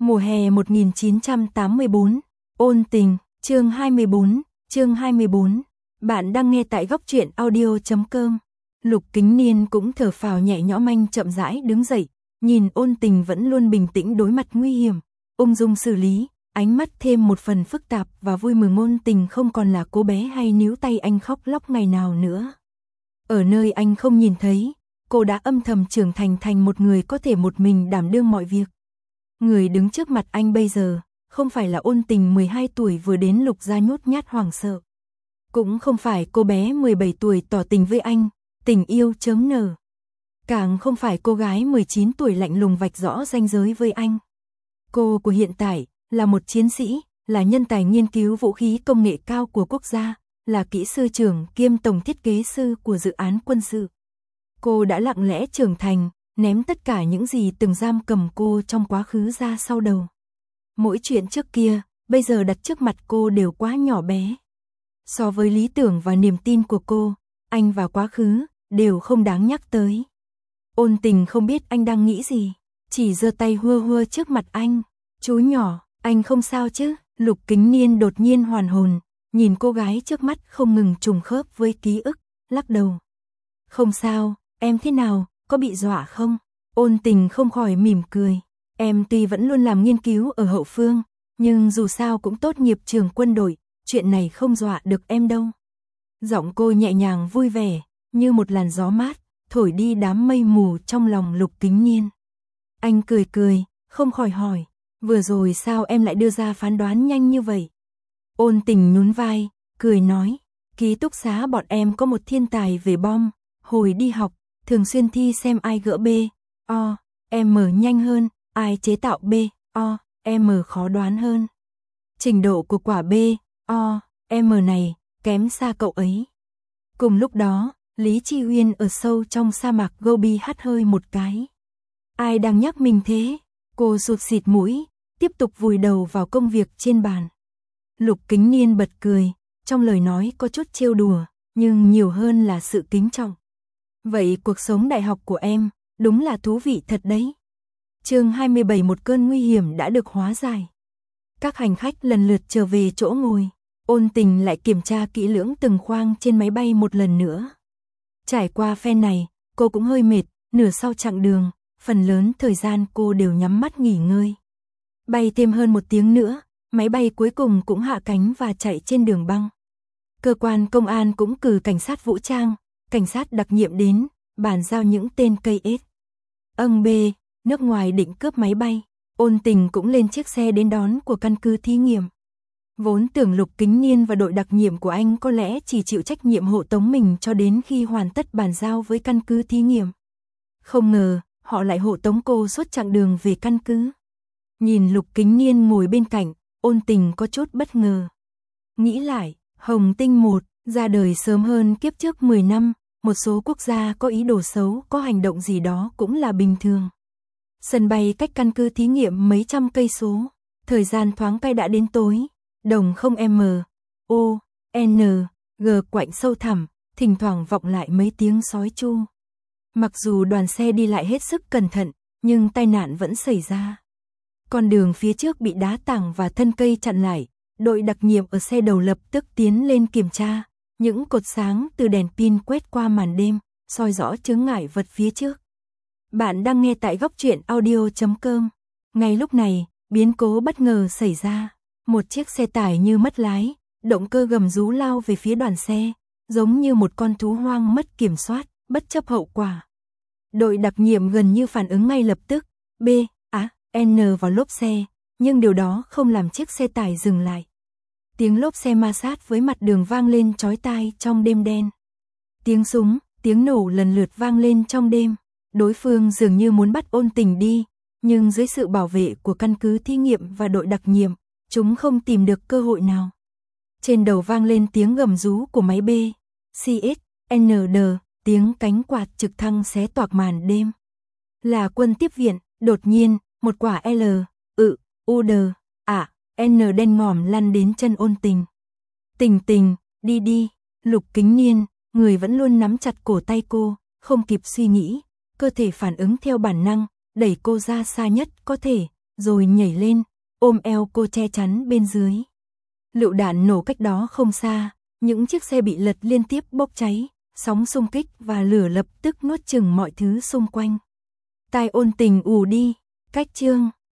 Mùa hè 1984, ôn tình, chương 24. Bạn đang nghe tại góc truyện audio.com. Lục Kính Niên cũng thở phào nhẹ nhõm, anh chậm rãi đứng dậy, nhìn ôn tình vẫn luôn bình tĩnh đối mặt nguy hiểm, ung dung xử lý, ánh mắt thêm một phần phức tạp và vui mừng. Ôn tình không còn là cô bé hay níu tay anh khóc lóc ngày nào nữa. Ở nơi anh không nhìn thấy, cô đã âm thầm trưởng thành một người có thể một mình đảm đương mọi việc. Người đứng trước mặt anh bây giờ, không phải là ôn tình 12 tuổi vừa đến Lục gia nhút nhát hoảng sợ. Cũng không phải cô bé 17 tuổi tỏ tình với anh, tình yêu chớm nở. Càng không phải cô gái 19 tuổi lạnh lùng vạch rõ ranh giới với anh. Cô của hiện tại, là một chiến sĩ, là nhân tài nghiên cứu vũ khí công nghệ cao của quốc gia, là kỹ sư trưởng kiêm tổng thiết kế sư của dự án quân sự. Cô đã lặng lẽ trưởng thành, ném tất cả những gì từng giam cầm cô trong quá khứ ra sau đầu. Mỗi chuyện trước kia, bây giờ đặt trước mặt cô đều quá nhỏ bé. So với lý tưởng và niềm tin của cô, anh và quá khứ, đều không đáng nhắc tới. Ôn tình không biết anh đang nghĩ gì, chỉ giơ tay hua trước mặt anh. Chú nhỏ, anh không sao chứ? Lục Kính Niên đột nhiên hoàn hồn, nhìn cô gái trước mắt không ngừng trùng khớp với ký ức, lắc đầu. Không sao, em thế nào, có bị dọa không? Ôn tình không khỏi mỉm cười. Em tuy vẫn luôn làm nghiên cứu ở hậu phương, nhưng dù sao cũng tốt nghiệp trường quân đội, chuyện này không dọa được em đâu. Giọng cô nhẹ nhàng vui vẻ, như một làn gió mát, thổi đi đám mây mù trong lòng Lục Kính Niên. Anh cười, không khỏi hỏi, vừa rồi sao em lại đưa ra phán đoán nhanh như vậy? Ôn tình nhún vai, cười nói, ký túc xá bọn em có một thiên tài về bom, hồi đi học, thường xuyên thi xem ai gỡ B, O, M nhanh hơn, ai chế tạo B, O, M khó đoán hơn. Trình độ của quả B, O, M này, kém xa cậu ấy. Cùng lúc đó, Lý Chi Uyên ở sâu trong sa mạc Gobi hắt hơi một cái. Ai đang nhắc mình thế? Cô sụt xịt mũi, tiếp tục vùi đầu vào công việc trên bàn. Lục Kính Niên bật cười, trong lời nói có chút trêu đùa, nhưng nhiều hơn là sự kính trọng. Vậy cuộc sống đại học của em, đúng là thú vị thật đấy. Chương 27, một cơn nguy hiểm đã được hóa giải. Các hành khách lần lượt trở về chỗ ngồi, ôn tình lại kiểm tra kỹ lưỡng từng khoang trên máy bay một lần nữa. Trải qua phen này, cô cũng hơi mệt, nửa sau chặng đường, phần lớn thời gian cô đều nhắm mắt nghỉ ngơi. Bay thêm hơn 1 tiếng nữa, máy bay cuối cùng cũng hạ cánh và chạy trên đường băng. Cơ quan công an cũng cử cảnh sát vũ trang, cảnh sát đặc nhiệm đến, bàn giao những tên cây ếch. B, nước ngoài định cướp máy bay, ôn tình cũng lên chiếc xe đến đón của căn cứ thí nghiệm. Vốn tưởng Lục Kính Niên và đội đặc nhiệm của anh có lẽ chỉ chịu trách nhiệm hộ tống mình cho đến khi hoàn tất bàn giao với căn cứ thí nghiệm. Không ngờ, họ lại hộ tống cô suốt chặng đường về căn cứ. Nhìn Lục Kính Niên ngồi bên cạnh, ôn tình có chút bất ngờ. Nghĩ lại, Hồng Tinh 1 ra đời sớm hơn kiếp trước 10 năm, một số quốc gia có ý đồ xấu, có hành động gì đó cũng là bình thường. Sân bay cách căn cứ thí nghiệm mấy trăm cây số, thời gian thoáng cái đã đến tối, đồng không M, O, N, G quạnh sâu thẳm, thỉnh thoảng vọng lại mấy tiếng sói chu. Mặc dù đoàn xe đi lại hết sức cẩn thận, nhưng tai nạn vẫn xảy ra. Con đường phía trước bị đá tảng và thân cây chặn lại, đội đặc nhiệm ở xe đầu lập tức tiến lên kiểm tra, những cột sáng từ đèn pin quét qua màn đêm, soi rõ chướng ngại vật phía trước. Bạn đang nghe tại góc truyện audio.com. Ngay lúc này, biến cố bất ngờ xảy ra. Một chiếc xe tải như mất lái, động cơ gầm rú lao về phía đoàn xe, giống như một con thú hoang mất kiểm soát, bất chấp hậu quả. Đội đặc nhiệm gần như phản ứng ngay lập tức, B, A, N vào lốp xe, nhưng điều đó không làm chiếc xe tải dừng lại. Tiếng lốp xe ma sát với mặt đường vang lên chói tai trong đêm đen. Tiếng súng, tiếng nổ lần lượt vang lên trong đêm. Đối phương dường như muốn bắt ôn tình đi, nhưng dưới sự bảo vệ của căn cứ thí nghiệm và đội đặc nhiệm, chúng không tìm được cơ hội nào. Trên đầu vang lên tiếng gầm rú của máy B, CX, ND, tiếng cánh quạt trực thăng xé toạc màn đêm. Là quân tiếp viện, đột nhiên, một quả L, U, D, A, N đen ngòm lăn đến chân ôn tình. Tình, đi, Lục Kính Niên, người vẫn luôn nắm chặt cổ tay cô, không kịp suy nghĩ, cơ thể phản ứng theo bản năng, đẩy cô ra xa nhất có thể, rồi nhảy lên, ôm eo cô che chắn bên dưới. Lựu đạn nổ cách đó không xa, những chiếc xe bị lật liên tiếp bốc cháy, sóng xung kích và lửa lập tức nuốt chửng mọi thứ xung quanh. Tai Ôn Tình ù đi, cách chương